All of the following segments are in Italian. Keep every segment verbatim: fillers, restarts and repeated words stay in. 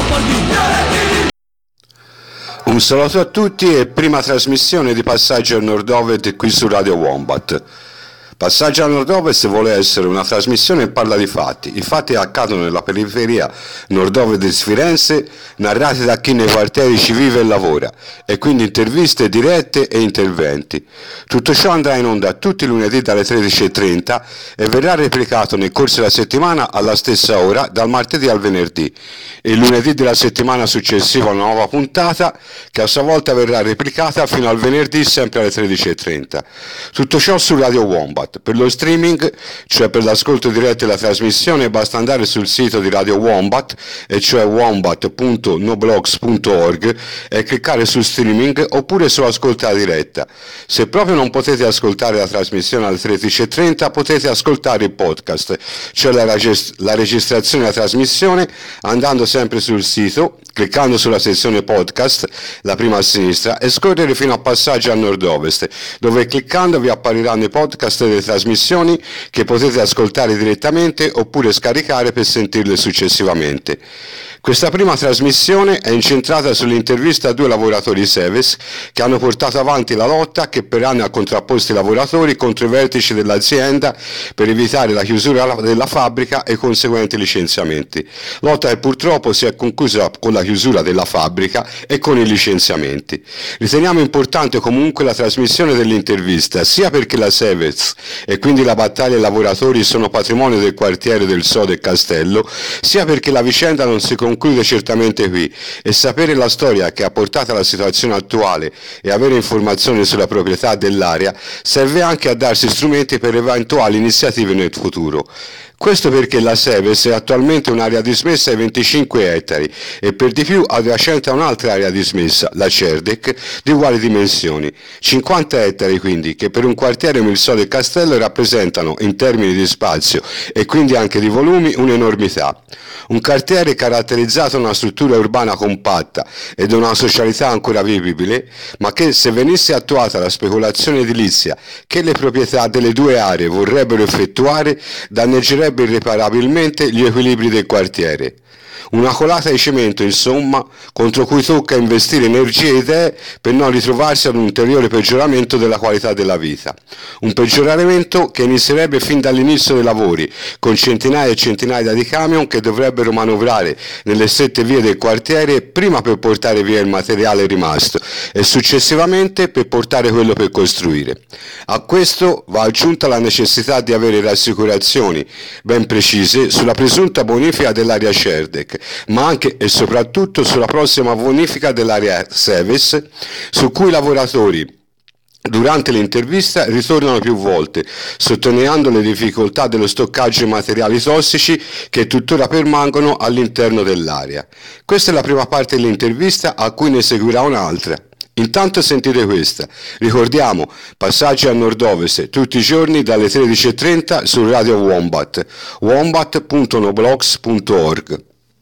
Un saluto a tutti e prima trasmissione di Passaggio al Nord-Ovest qui su Radio Wombat. Passaggio al Nord-Ovest vuole essere una trasmissione che parla di fatti. I fatti accadono nella periferia nord-ovest di Firenze, narrati da chi nei quartieri ci vive e lavora, e quindi interviste dirette e interventi. Tutto ciò andrà in onda tutti i lunedì dalle tredici e trenta e verrà replicato nel corso della settimana alla stessa ora, dal martedì al venerdì. Il lunedì della settimana successiva una nuova puntata, che a sua volta verrà replicata fino al venerdì sempre alle tredici e trenta. Tutto ciò su Radio Wombat. Per lo streaming, cioè per l'ascolto diretto della trasmissione, basta andare sul sito di Radio Wombat, e cioè wombat punto noblogs punto org, e cliccare su streaming oppure su ascolta diretta. Se proprio non potete ascoltare la trasmissione alle tredici e trenta, potete ascoltare il podcast, cioè la, regist- la registrazione della trasmissione, andando sempre sul sito, cliccando sulla sezione podcast, la prima a sinistra, e scorrere fino a Passaggio al Nord-Ovest, dove cliccando vi appariranno i podcast delle trasmissioni che potete ascoltare direttamente oppure scaricare per sentirle successivamente. Questa prima trasmissione è incentrata sull'intervista a due lavoratori Seves che hanno portato avanti la lotta che per anni ha contrapposto i lavoratori contro i vertici dell'azienda per evitare la chiusura della fabbrica e i conseguenti licenziamenti. Lotta che purtroppo si è conclusa con la chiusura della fabbrica e con i licenziamenti. Riteniamo importante comunque la trasmissione dell'intervista, sia perché la Seves e quindi la battaglia dei lavoratori sono patrimonio del quartiere del Sodo e Castello, sia perché la vicenda non si conclude certamente qui, e sapere la storia che ha portato alla situazione attuale e avere informazioni sulla proprietà dell'area serve anche a darsi strumenti per eventuali iniziative nel futuro. Questo perché la Seves è attualmente un'area dismessa ai venticinque ettari e per di più adiacente a un'altra area dismessa, la Cerdec, di uguali dimensioni. cinquanta ettari quindi, che per un quartiere come il Sodo e Castello rappresentano, in termini di spazio e quindi anche di volumi, un'enormità. Un quartiere caratterizzato da una struttura urbana compatta e da una socialità ancora vivibile, ma che, se venisse attuata la speculazione edilizia che le proprietà delle due aree vorrebbero effettuare, danneggerebbe irreparabilmente gli equilibri del quartiere. Una colata di cemento, insomma, contro cui tocca investire energie e idee per non ritrovarsi ad un ulteriore peggioramento della qualità della vita. Un peggioramento che inizierebbe fin dall'inizio dei lavori, con centinaia e centinaia di camion che dovrebbero manovrare nelle strette vie del quartiere prima per portare via il materiale rimasto e successivamente per portare quello per costruire. A questo va aggiunta la necessità di avere rassicurazioni ben precise sulla presunta bonifica dell'area Cerdec, ma anche e soprattutto sulla prossima bonifica dell'area Seves, su cui i lavoratori durante l'intervista ritornano più volte, sottolineando le difficoltà dello stoccaggio di materiali tossici che tuttora permangono all'interno dell'area. Questa è la prima parte dell'intervista, a cui ne seguirà un'altra. Intanto sentite questa. Ricordiamo, Passaggio al Nord-Ovest tutti i giorni dalle tredici e trenta su Radio Wombat, wombat punto noblogs punto org.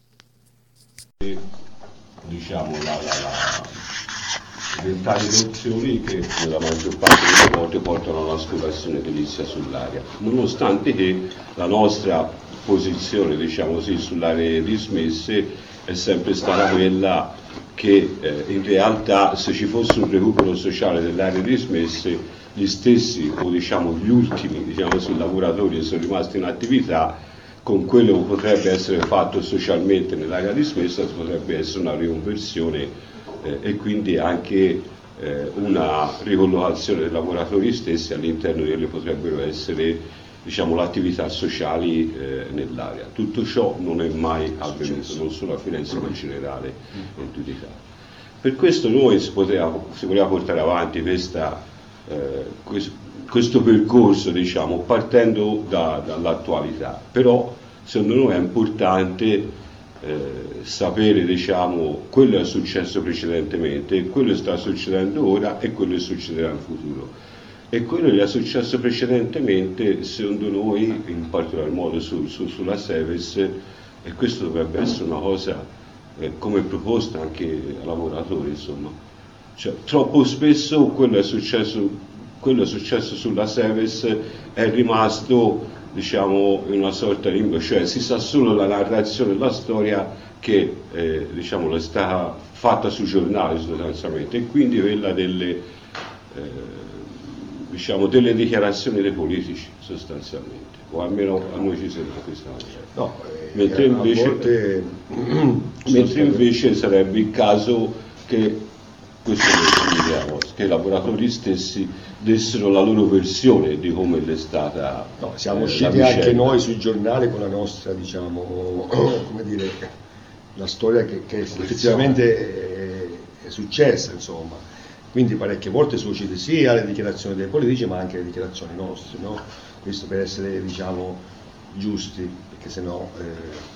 Diciamo la, la, la ventagli di opzioni che nella maggior parte delle volte portano a una speculazione edilizia sull'area, nonostante che la nostra posizione, diciamo così, sulle aree dismesse è sempre stata quella che eh, in realtà se ci fosse un recupero sociale delle aree dismesse, gli stessi o diciamo gli ultimi diciamo così, lavoratori che sono rimasti in attività, con quello che potrebbe essere fatto socialmente nell'area dismessa potrebbe essere una riconversione eh, e quindi anche eh, una ricollocazione dei lavoratori stessi all'interno di quelle potrebbero essere diciamo, le attività sociali eh, nell'area. Tutto ciò non è mai avvenuto, non solo a Firenze ma in generale in tutta Italia. Per questo noi si, poteva, si voleva portare avanti questa, eh, questo, questo percorso diciamo, partendo da, dall'attualità, però secondo noi è importante eh, sapere diciamo, quello che è successo precedentemente, quello che sta succedendo ora e quello che succederà in futuro. E quello che è successo precedentemente, secondo noi, in particolar modo su, su, sulla Seves, e questo dovrebbe essere una cosa eh, come proposta anche ai lavoratori, insomma, cioè, troppo spesso quello che è successo, quello che è successo sulla Seves è rimasto, diciamo, in una sorta di limbo, cioè si sa solo la narrazione della storia che eh, diciamo, è stata fatta sui giornali sostanzialmente, e quindi quella delle, eh, diciamo, delle dichiarazioni dei politici sostanzialmente, o almeno a noi ci sembra questa cosa. No, eh, mentre invece, volte... mentre invece sarebbe il caso che, questo vediamo, che i lavoratori stessi dessero la loro versione di come è stata. No, siamo eh, usciti anche noi sui giornali con la nostra, diciamo, come dire, la storia che, che effettivamente è, è successa, insomma. Quindi parecchie volte sono uscite sia le dichiarazioni dei politici ma anche le dichiarazioni nostre, no? Questo per essere, diciamo, giusti, perché sennò eh...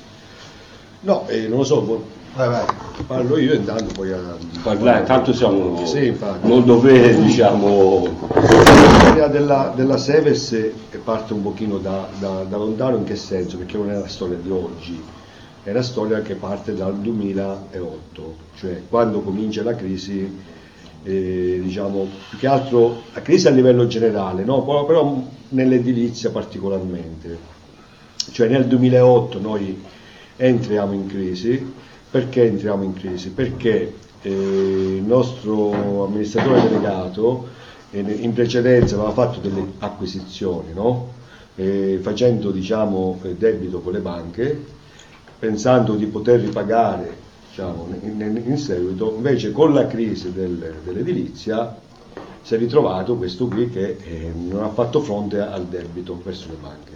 no, eh, non lo so, vai, vai, parlo io intanto poi a... parlare, tanto siamo, sì, infatti. Non dovete, diciamo, la storia della, della Seves parte un pochino da, da, da lontano, in che senso? Perché non è la storia di oggi, è una storia che parte dal duemilaotto, cioè quando comincia la crisi. Eh, diciamo più che altro la crisi a livello generale, no? Però nell'edilizia particolarmente, cioè nel duemilaotto noi entriamo in crisi. Perché entriamo in crisi? Perché eh, il nostro amministratore delegato eh, in precedenza aveva fatto delle acquisizioni, no? eh, facendo, diciamo, debito con le banche, pensando di poter ripagare, diciamo, in, in seguito. Invece con la crisi del, dell'edilizia si è ritrovato questo qui che eh, non ha fatto fronte al debito verso le banche,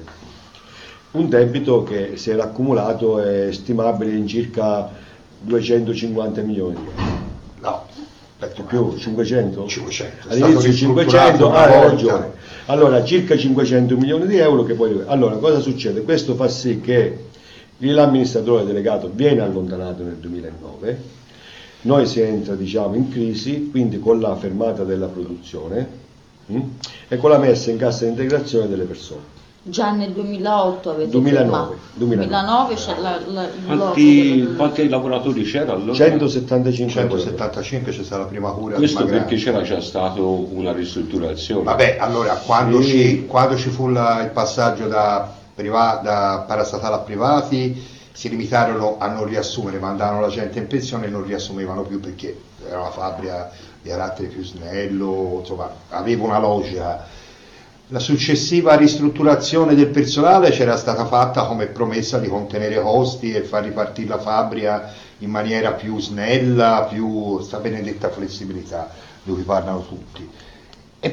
un debito che si era accumulato è stimabile in circa duecentocinquanta milioni di euro. No, aspetta, più, cinquecento? cinquecento. All'inizio cinquecento, ah, hai ragione. Allora circa cinquecento milioni di euro che poi... Allora cosa succede? Questo fa sì che l'amministratore delegato viene allontanato nel duemilanove, noi si entra, diciamo, in crisi, quindi con la fermata della produzione mh, e con la messa in cassa integrazione delle persone. Già nel duemilaotto avete duemilanove, fermato. duemilanove c'è la, la, il quanti, quanti lavoratori c'era allora? centosettantacinque. centosettantacinque c'è stata la prima cura. Questo perché c'era già stata una ristrutturazione. Vabbè, allora quando, sì. ci, quando ci fu la, il passaggio da, priva, da parastatale a privati, si limitarono a non riassumere, mandavano la gente in pensione e non riassumevano più perché era una fabbrica di carattere più snello, insomma aveva una logica. La successiva ristrutturazione del personale c'era stata fatta come promessa di contenere costi e far ripartire la fabbrica in maniera più snella, più sta benedetta flessibilità di cui parlano tutti. E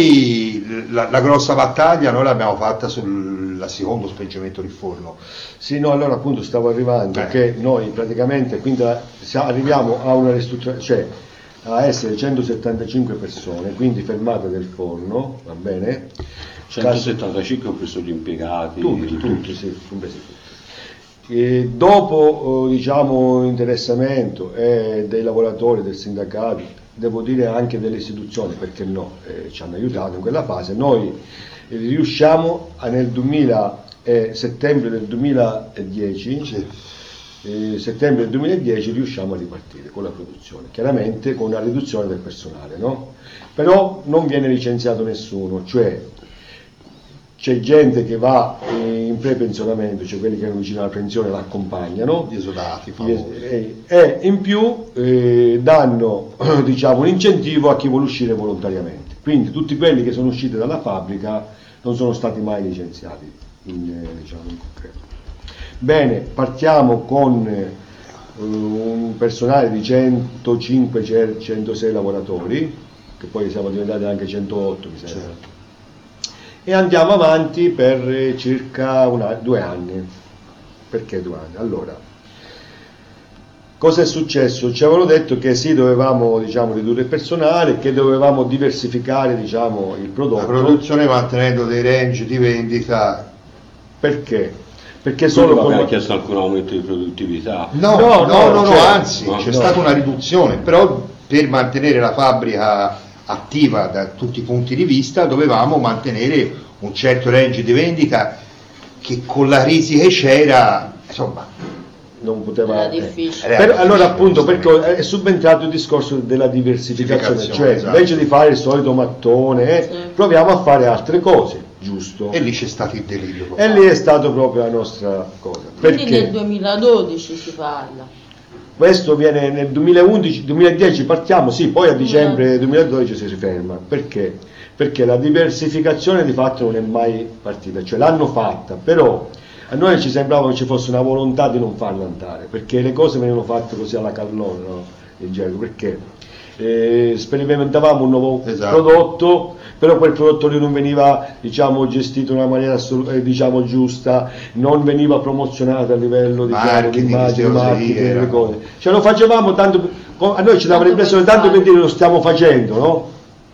poi la, la grossa battaglia noi l'abbiamo fatta sul secondo spegnimento del forno. Sì, no, allora appunto stavo arrivando, eh. che noi praticamente quindi arriviamo a una ristrutturazione, cioè a essere centosettantacinque persone, quindi fermata del forno, va bene? centosettantacinque ho preso gli impiegati, tutti, tutti, tutti, sì, compresi tutti. E dopo, diciamo, interessamento eh, dei lavoratori, del sindacato, devo dire anche delle istituzioni, perché no, eh, ci hanno aiutato in quella fase, noi eh, riusciamo a, nel duemila, eh, settembre del duemiladieci, sì. eh, settembre del duemiladieci riusciamo a ripartire con la produzione, chiaramente con una riduzione del personale, no? Però non viene licenziato nessuno, cioè c'è gente che va in prepensionamento, cioè quelli che erano vicino alla pensione l'accompagnano, gli esodati, e, e in più eh, danno, diciamo, un incentivo a chi vuole uscire volontariamente. Quindi tutti quelli che sono usciti dalla fabbrica non sono stati mai licenziati, in, eh, diciamo, in concreto. Bene, partiamo con eh, un personale di centocinque centosei lavoratori, che poi siamo diventati anche centootto, mi sembra. Certo. E andiamo avanti per circa una, due anni. Perché due anni? Allora, cosa è successo? Ci avevano detto che sì, dovevamo, diciamo, ridurre il personale, che dovevamo diversificare, diciamo, il prodotto. La produzione mantenendo dei range di vendita. Perché? Perché solo non abbiamo con... chiesto alcun aumento di produttività. No, no, no, no, no, cioè, anzi, no, c'è no. stata una riduzione, però per mantenere la fabbrica attiva da tutti i punti di vista dovevamo mantenere un certo range di vendita che con la crisi che c'era, insomma, non poteva... Era difficile. Era Per, difficile, allora appunto perché è subentrato il discorso della diversificazione, cioè esatto. Invece di fare il solito mattone, eh, sì. proviamo a fare altre cose. giusto. E lì c'è stato il delirio. E lì è stato proprio la nostra cosa. Quindi Perché nel duemiladodici si parla. questo viene nel duemilaundici, duemiladieci partiamo, sì, poi a dicembre duemiladodici si ferma. Perché? Perché la diversificazione di fatto non è mai partita, cioè l'hanno fatta, però a noi ci sembrava che ci fosse una volontà di non farla andare, perché le cose venivano fatte così alla callone, no? In gergo, perché eh, sperimentavamo un nuovo Esatto. prodotto, però quel prodotto lì non veniva, diciamo, gestito in una maniera assolut- eh, diciamo, giusta, non veniva promozionato a livello, diciamo, di Marketing, immagine, queste cose lì marketing, le erano- cose. Cioè lo facevamo tanto, a noi ci dava Tanto l'impressione per tanto per fare. dire lo stiamo facendo, no?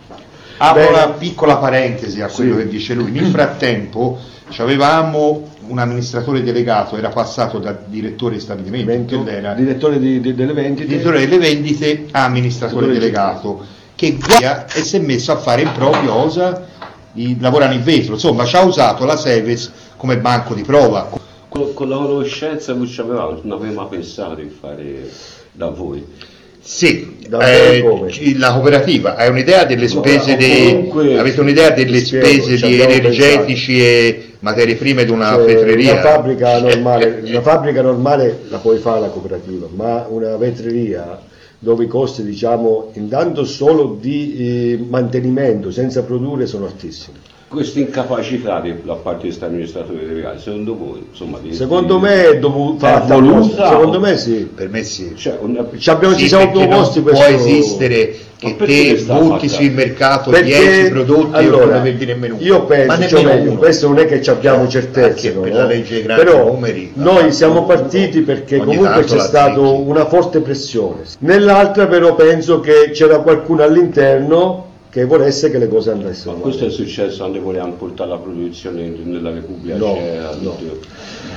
Apro Bene. una piccola parentesi a quello Sì. che dice lui. Nel frattempo avevamo un amministratore delegato, era passato da direttore di stabilimento, Evento- che era direttore di- di- delle vendite. direttore delle vendite a amministratore Direttore delegato, che guida e si è messo a fare in proprio cosa di lavorare in vetro. Insomma, ci ha usato la Seves come banco di prova. Con, con la conoscenza che ci avevamo, non avevamo pensato di fare da voi. Sì, Da eh, come? ci- la cooperativa ha un'idea delle spese, No, dei- comunque- avete un'idea delle Ti spiego, spese ci di abbiamo energetici e materie prime di una Cioè, vetreria? una fabbrica normale, una fabbrica normale la puoi fare la cooperativa, ma una vetreria dove i costi, diciamo, intanto solo di eh, mantenimento senza produrre sono altissimi. Questa incapacità di- da parte di questo amministratore delegato, secondo voi, insomma, di- Secondo di- me è dovuto fatta voluta secondo o- me sì. Per me sì. Cioè, una- Ci, abbiamo, Sì, ci siamo perché proposti non può questo. esistere che Ma perché te sta butti fatta? sul mercato Perché, dieci prodotti e allora, non ne vendi nemmeno uno. io Ma penso, cioè, nemmeno meglio, uno. questo non è che ci abbiamo Eh, certezze, anche no? per la legge dei grandi Però numeri, noi no? siamo partiti perché Ogni comunque tanto c'è la stata zecchi. una forte pressione. Nell'altra però penso che c'era qualcuno all'interno che volesse che le cose andassero Ma avanti. questo è successo quando volevamo portare la produzione in- nella Repubblica No, Ceca. no. tutto.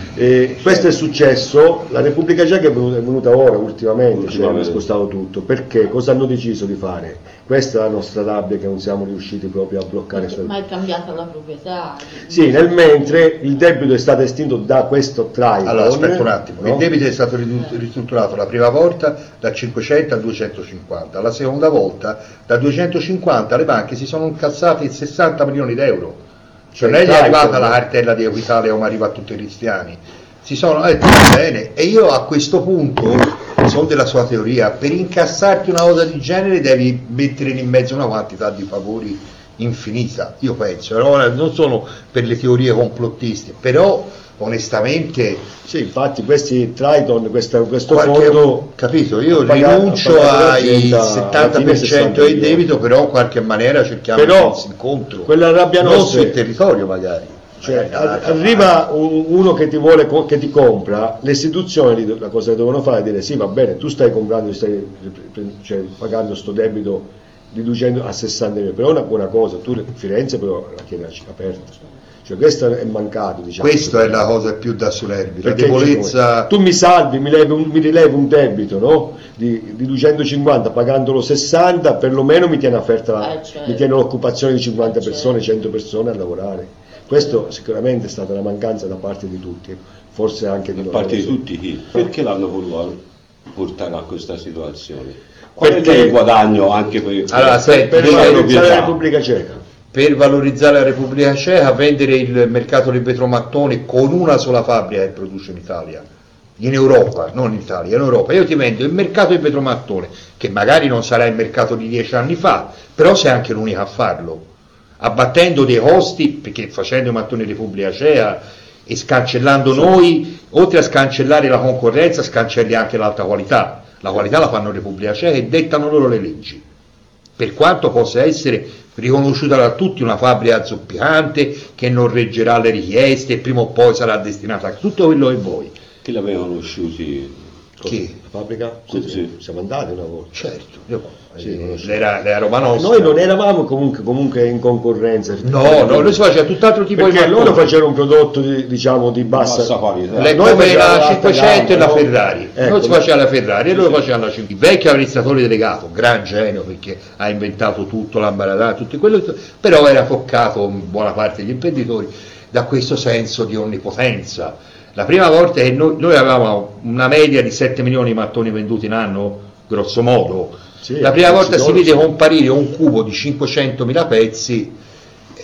E questo è successo, la Repubblica Ceca è venuta, è venuta ora ultimamente, cioè Ultimamente. è spostato tutto, perché cosa hanno deciso di fare? Questa è la nostra rabbia che non siamo riusciti proprio a bloccare. Ma è cambiata la proprietà. Sì, nel mentre il debito è stato estinto da questo Tricon. Allora, aspetta un attimo, no? il debito è stato ridu- ristrutturato la prima volta da cinquecento a duecentocinquanta, la seconda volta da duecentocinquanta le banche si sono incassate sessanta milioni di euro, cioè non è gli è arrivata la cartella di Equitalia come arriva a tutti i cristiani, si sono detto va bene, e io a questo punto sono della sua teoria, per incassarti una cosa di genere devi mettere in mezzo una quantità di favori infinita, io penso, ora non sono per le teorie complottiste, però onestamente Sì, infatti questi Triton, questa- questo qualche, fondo... capito, io ha pagato- rinuncio ha pagato ai l'azienda settanta alla per fine cento sessanta del milioni. debito, però in qualche maniera cerchiamo Però di incontro, quella rabbia non nostra- sul territorio magari. Cioè, Magari dall'altra arriva un- uno che ti vuole, co- che ti compra, le istituzioni lì la cosa che devono fare è dire sì, va bene, tu stai comprando, stai cioè, pagando sto debito riducendo a sessanta milioni, però è una buona cosa, tu Firenze però la tieni aperta, cioè questo è mancato, diciamo. Questa è la cosa più da solerbi, la Perché debolezza. tu mi salvi, mi, levi un, mi rilevi un debito, no? Di, di duecentocinquanta pagandolo sessanta, perlomeno mi tiene aperta la- Eh, certo. mi tiene l'occupazione di cinquanta Eh, persone, certo. cento persone a lavorare. Questo sicuramente è stata una mancanza da parte di tutti, forse anche di Da noi. parte di non so. tutti chi? Perché l'hanno voluto portare a questa situazione? Qual Perché- è il guadagno anche per, Allora, aspetta, Per Io valorizzare proprietà? la Repubblica Ceca. Per valorizzare la Repubblica Ceca, vendere il mercato del vetromattone con una sola fabbrica che produce in Italia, in Europa, non in Italia, in Europa. Io ti vendo il mercato del vetromattone, che magari non sarà il mercato di dieci anni fa, però sei anche l'unica a farlo, abbattendo dei costi, perché facendo i mattoni Repubblica Ceca e scancellando noi, oltre a scancellare la concorrenza, scancelli anche l'alta qualità. La qualità la fanno Repubblica Ceca e dettano loro le leggi. Per quanto possa essere riconosciuta da tutti una fabbrica zoppicante che non reggerà le richieste e prima o poi sarà destinata a tutto quello che vuoi. Chi l'avevano conosciuti? Chi? La fabbrica? Sì, sì. Siamo andati una volta. Certo, io, Sì, eh, conosco. era, era roba nostra. Noi non eravamo comunque, comunque in concorrenza. No, no, noi si faceva tutt'altro tipo perché di loro mattoni. facevano un prodotto di, diciamo di bassa, Bassa qualità. Le- Noi come facevamo la l'alta cinquecento e la gamma, no? Ferrari, Ecco, noi si no? faceva la Ferrari e loro facevano la cinquecento. Il vecchio amministratore delegato, gran genio perché ha inventato tutto, l'ambaradà, tutto quello, però era toccato in buona parte degli imprenditori da questo senso di onnipotenza. La prima volta che noi, noi avevamo una media di sette milioni di mattoni venduti in anno, grosso modo. Sì, la prima volta si sì, vede sì. comparire un cubo di cinquecentomila pezzi, eh,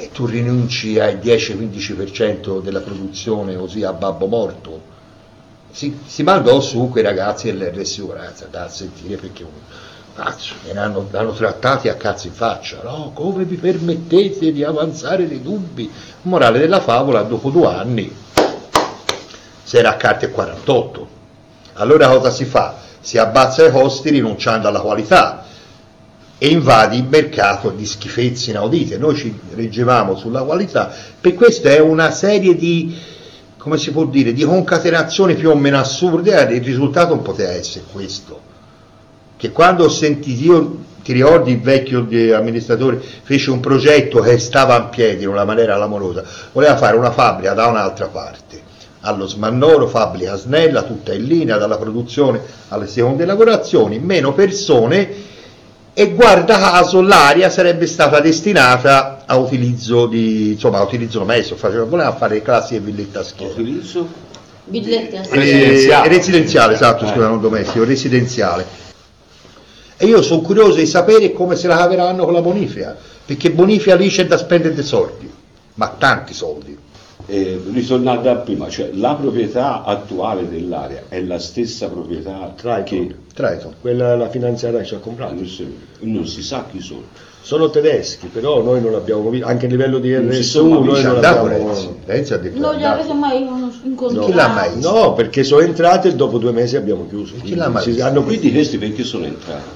tu rinunci al dieci quindici per cento della produzione così a babbo morto. Si, si mandò su quei ragazzi dell'R S U, ragazzi, da sentire perché cazzo, me ne hanno, hanno trattati a cazzo in faccia, no? Come vi permettete di avanzare dei dubbi? Morale della favola, dopo due anni si era a carte quarantotto. Allora cosa si fa? Si abbassa i costi rinunciando alla qualità e invadi il mercato di schifezze inaudite. Noi ci reggevamo sulla qualità, per questo è una serie di, come si può dire, di concatenazioni più o meno assurde. Il risultato non poteva essere questo, che quando ho sentito, io ti ricordi il vecchio amministratore fece un progetto che stava in piedi in una maniera clamorosa, voleva fare una fabbrica da un'altra parte, allo Smannoro, fabbrica snella, tutta in linea, dalla produzione alle seconde lavorazioni, meno persone, e guarda caso l'aria sarebbe stata destinata a utilizzo di, insomma, a utilizzo domesto, voleva fare classi e villette a schiera. Utilizzo? Villette a Residenziale, residenziale, esatto, scusa, non domestico, residenziale. E io sono curioso di sapere come se la caveranno con la bonifica, perché bonifica lì c'è da spendere dei soldi, ma tanti soldi. Eh, ritornando a prima, cioè la proprietà attuale dell'area è la stessa proprietà Triton. che Triton. Quella la finanziaria che ci ha comprato. non si, non si sa chi sono. Sono tedeschi, però noi non l'abbiamo visto, anche a livello di Non si R S U sono noi Ci non andavo l'abbiamo... Renzi, Renzi ha detto Non li andato. avete mai incontrati? Chi l'ha mai visto? No, perché sono entrati e dopo due mesi abbiamo chiuso. Chi l'ha mai Si- visto? hanno Quindi questi perché sono entrati?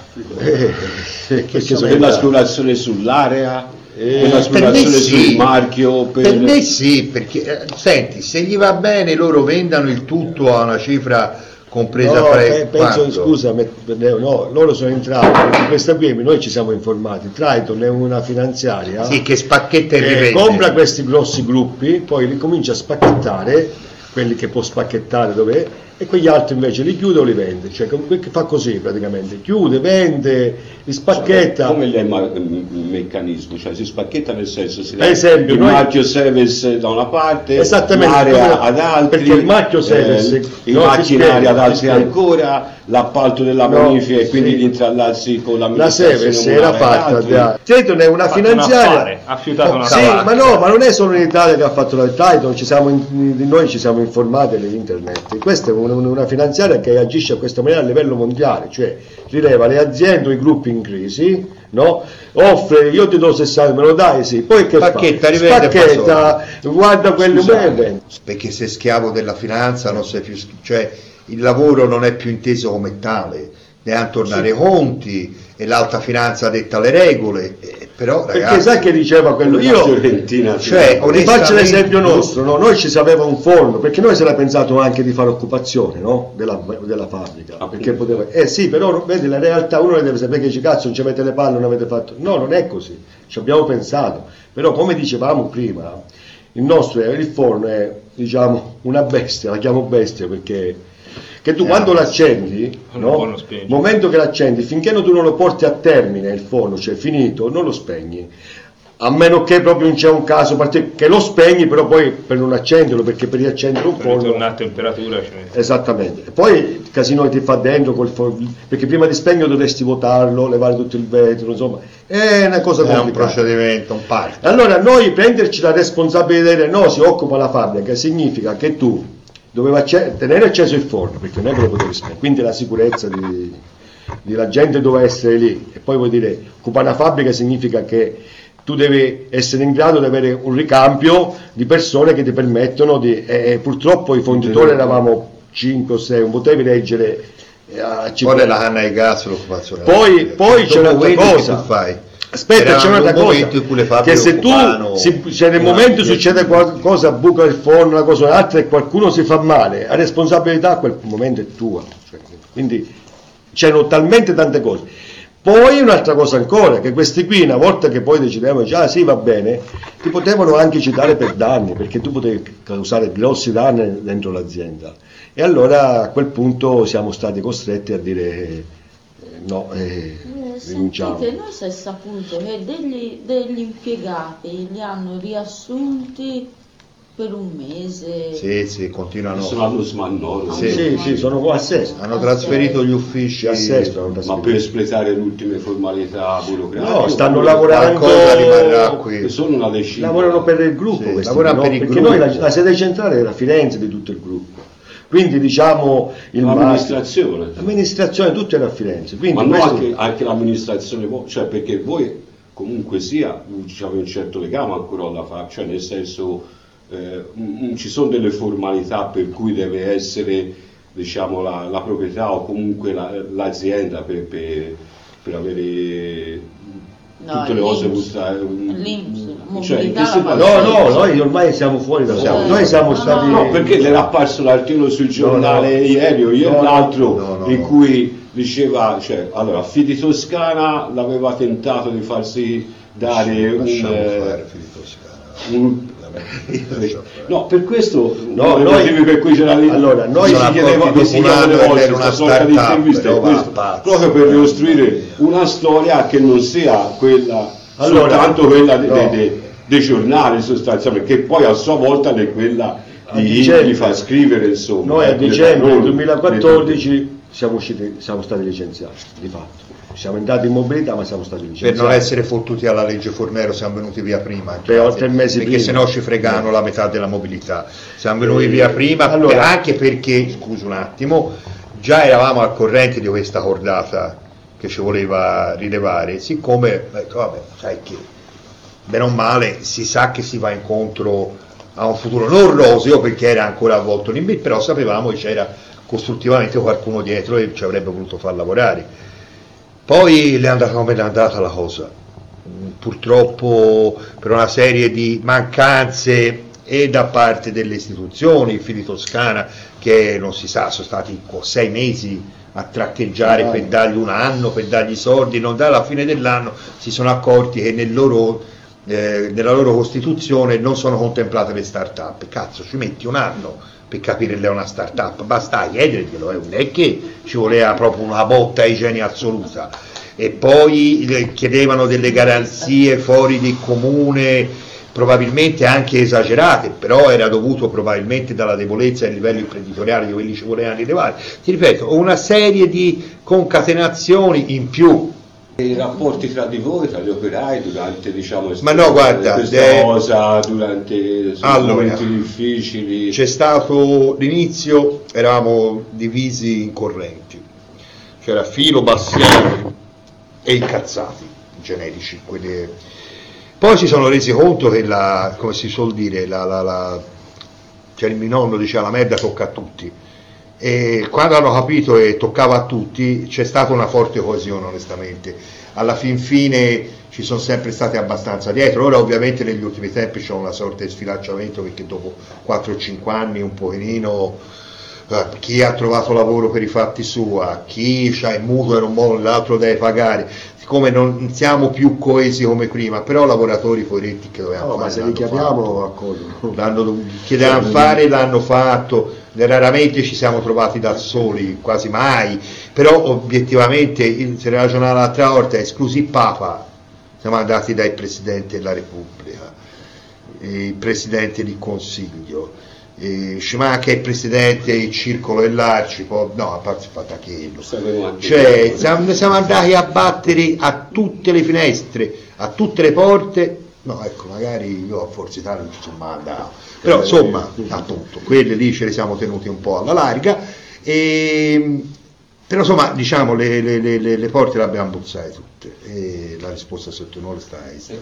Eh, perché sono Per entrati. l'aspirazione sull'area, Eh, per l'aspirazione per me sul sì. marchio, per... Per me sì, perché eh, senti, se gli va bene loro vendano il tutto a una cifra compresa No, fra pe- penso, quanto? scusa, me- no, loro sono entrati, in questa qui noi ci siamo informati, Triton è una finanziaria Sì, che spacchetta e che rivende. compra questi grossi gruppi, poi li comincia a spacchettare, quelli che può spacchettare dove, e quegli altri invece li chiude o li vende, cioè com- che fa così praticamente, chiude, vende, li spacchetta. Come è il ma- il meccanismo? Cioè si spacchetta nel senso si Per dà esempio, il noi- marchio Seves da una parte, Esattamente, l'area come- ad altri, perché il marchio Seves- eh, i no, si macchinari spiega, ad si altri spiega. ancora, l'appalto della No, bonifica e quindi sì. gli intrallarsi con La l'amministrazione Seves era comunale ad fatta altri. da Triton è una Fatto un finanziaria. affare, ha fiutato una Sì, cavalca. ma no, ma non è solo in Italia che ha fatto la Triton, ci siamo in- noi ci siamo informati all'internet. Questa è una, una finanziaria che agisce a questa maniera a livello mondiale, cioè rileva le aziende o i gruppi in crisi, no? Offre, io ti do sessanta, me lo dai? Sì, poi che Spacchetta, fa? rivende e fa Spacchetta, guarda quelli Scusate. bene. Perché sei schiavo della finanza, non sei più sch- cioè il lavoro non è più inteso come tale, devono tornare i conti e l'alta finanza detta le regole, eh, però Perché ragazzi, sai che diceva quello? La Io Fiorentina, cioè, ti faccio onestamente- l'esempio nostro, no? Noi ci sapeva un forno, perché noi si era pensato anche di fare occupazione, no? della, della fabbrica, Appunto. perché poteva... Eh sì, però vedi la realtà uno le deve sapere che dice cazzo non ci avete le palle, non avete fatto... No, non è così, ci abbiamo pensato, però come dicevamo prima, il nostro è, il forno è, diciamo, una bestia, la chiamo bestia perché... che tu Eh, quando l'accendi, non no? lo spegni. momento che l'accendi, finché non tu non lo porti a termine il forno, cioè finito, non lo spegni. A meno che proprio non c'è un caso particolare che lo spegni, però poi per non accenderlo, perché per riaccendere un Per forno. ritornare a temperatura ci mette. Esattamente. E poi il casino che ti fa dentro col forno, perché prima di spegnerlo dovresti votarlo, levare tutto il vetro, insomma, è una cosa è un complicata. procedimento, un parto. Allora noi prenderci la responsabilità di dire no, si occupa la fabbrica, che significa che tu dovevi acce- tenere acceso il forno, perché non è che lo potevi spegnere, quindi la sicurezza di, di la gente doveva essere lì. E poi vuol dire, occupare una fabbrica significa che tu devi essere in grado di avere un ricambio di persone che ti permettono di... E, e purtroppo i fonditori eravamo cinque o sei, non potevi leggere... eh, a Poi nella canna di gas l'occupazione. Poi- poi c'è Dopo un'altra quello che cosa. tu fai. Aspetta, Era c'è un'altra un cosa, momento in cui le che fabbriche se tu, occupavano si, se nel una- momento succede qualcosa, buca il forno, una cosa o un'altra e qualcuno si fa male, la responsabilità a quel momento è tua. Cioè, quindi c'erano talmente tante cose. Poi un'altra cosa ancora, che questi qui una volta che poi decidevano già ah, sì va bene, ti potevano anche citare per danni, perché tu potevi causare grossi danni dentro l'azienda. E allora a quel punto siamo stati costretti a dire eh, no, eh, Eh, rinunciamo. Sentite, noi si è saputo che degli, degli impiegati li hanno riassunti per un mese. Sì, sì, continuano. Sono allo Smannoro. Sì. Sì, sì, sono qua a Sesto. Hanno trasferito gli uffici A Sesto hanno Ma trasferito. per espletare le ultime formalità burocratiche? No, stanno oppure- lavorando. Qualcosa rimarrà qui. Che sono una decina. Lavorano per il gruppo, Sì, questi, lavorano no? per il Perché gruppo. noi la, la sede centrale era Firenze di tutto il gruppo. Quindi diciamo il L'amministrazione. marketing- l'amministrazione tutto era a Firenze. Quindi Ma no, questo- anche, anche l'amministrazione, vo- cioè perché voi comunque sia, diciamo, un certo legame ancora alla fa, cioè nel senso eh, m- m- ci sono delle formalità per cui deve essere, diciamo, la, la proprietà o comunque la- l'azienda per, per, per avere No, tutte le cose l'I N P S. gusta- L'I N P S, cioè, in che mobilità si la fa? No, no, noi ormai siamo fuori da Siamo- Noi siamo no, stati... No, perché le era apparso l'articolo sul giornale No, no. ieri o ieri No, no. l'altro No, no, in no. cui diceva, cioè, allora, Fidi Toscana l'aveva tentato di farsi dare un... Lasciamo eh, fare, Filippo Toscana. un- Lasciamo fare. no, per questo, No, uno dei noi- motivi per cui c'era lì, allora, noi si sono chiedeva, accorti si dopo un chiedeva anno delle che volte era una questa sorta di startup, intervista è roba questo, pazza. proprio per ricostruire una storia che non sia quella, Allora, soltanto quella dei, no. dei- dei- dei giornali sostanzialmente, che poi a sua volta è quella A di dicembre- gli fa scrivere, insomma. Noi a eh, dicembre del le- duemilaquattordici siamo, usciti, siamo stati licenziati, di fatto. Siamo entrati in mobilità ma siamo stati Per licenziati. non essere fottuti alla legge Fornero siamo venuti via prima, anche Per grazie, tre mesi perché prima. sennò ci fregano la metà della mobilità. Siamo venuti Eh, via prima, allora- anche perché, scusa un attimo, già eravamo al corrente di questa cordata che ci voleva rilevare, siccome, ho detto, vabbè, sai che, bene o male, si sa che si va incontro a un futuro non roseo perché era ancora avvolto in imbibe, però sapevamo che c'era costruttivamente qualcuno dietro e ci avrebbe voluto far lavorare. Poi le è andata come è andata la cosa, purtroppo per una serie di mancanze e da parte delle istituzioni, Fidi Toscana che non si sa, sono stati sei mesi a traccheggiare per dargli un anno, per dargli i soldi, non dalla fine dell'anno si sono accorti che nel loro, eh, nella loro Costituzione non sono contemplate le start-up. Cazzo, ci metti un anno per capire che è una start-up, basta chiederglielo, eh, non è che ci voleva proprio una botta ai geni assoluta. E poi eh, chiedevano delle garanzie fuori di comune, probabilmente anche esagerate, però era dovuto probabilmente dalla debolezza a livello imprenditoriale di quelli ci volevano rilevare. Ti ripeto, una serie di concatenazioni in più. I rapporti tra di voi, tra gli operai, durante, diciamo, Ma no, guarda, questa de- cosa, durante i Allora, momenti difficili. C'è stato l'inizio, eravamo divisi in correnti, c'era Filo, Bassiano e incazzati, generici. Quelli... Poi si sono resi conto che la, come si suol dire, la, la, la... cioè il mio nonno diceva la merda tocca a tutti. E quando hanno capito che toccava a tutti c'è stata una forte coesione, onestamente. Alla fin fine ci sono sempre stati abbastanza dietro. Ora ovviamente negli ultimi tempi c'è una sorta di sfilacciamento perché dopo quattro o cinque anni un pochino eh, chi ha trovato lavoro per i fatti sua, chi c'ha il mutuo e un modo o l'altro deve pagare, siccome non siamo più coesi come prima, però lavoratori poveretti che dovevano No, fare ma se li l'hanno chiamiamo fatto. accorgono. L'hanno dov- che dovevano fare l'hanno fatto, raramente ci siamo trovati da soli, quasi mai, però obiettivamente il- se ne ragionava l'altra volta, esclusi il Papa, siamo andati dal Presidente della Repubblica, il Presidente del Consiglio, eh, ci manca il Presidente il Circolo e l'Arcipo, no, a parte Patachello, Sapevamo anche cioè noi. siamo, siamo andati a battere a tutte le finestre, a tutte le porte. No, ecco, magari io a Forza Italia non ci sono mai andato, però insomma, appunto, quelle lì ce le siamo tenuti un po' alla larga, e, però insomma, diciamo, le, le, le, le porte le abbiamo bussate tutte, e la risposta sotto noi sta ai.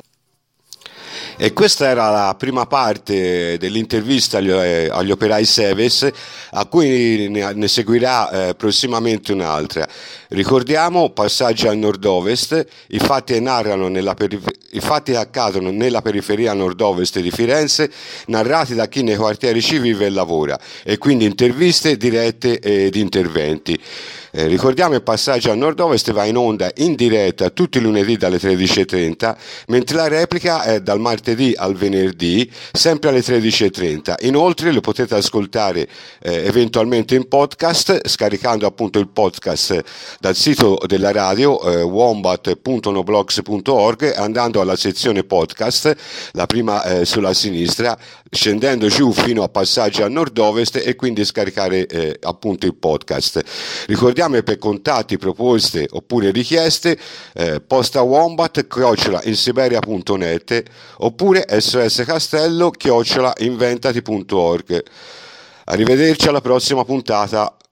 E questa era la prima parte dell'intervista agli, eh, agli operai Seves, a cui ne, ne seguirà eh, prossimamente un'altra. Ricordiamo, passaggi al nord-ovest, i fatti, narrano nella perif- i fatti accadono nella periferia nord-ovest di Firenze, narrati da chi nei quartieri ci vive e lavora, e quindi interviste dirette ed interventi. Eh, ricordiamo il passaggio a nord-ovest va in onda in diretta tutti i lunedì dalle tredici e trenta, mentre la replica è dal martedì al venerdì, sempre alle tredici e trenta. Inoltre lo potete ascoltare eh, eventualmente in podcast, scaricando appunto il podcast dal sito della radio eh, wombat punto noblogs punto org, andando alla sezione podcast, la prima eh, sulla sinistra, scendendo giù fino a passaggio a nord-ovest e quindi scaricare eh, appunto il podcast. Ricordiamo per contatti, proposte oppure richieste eh, posta wombat chiocciola insiberia punto net oppure sscastello chiocciola inventati punto org. Arrivederci alla prossima puntata.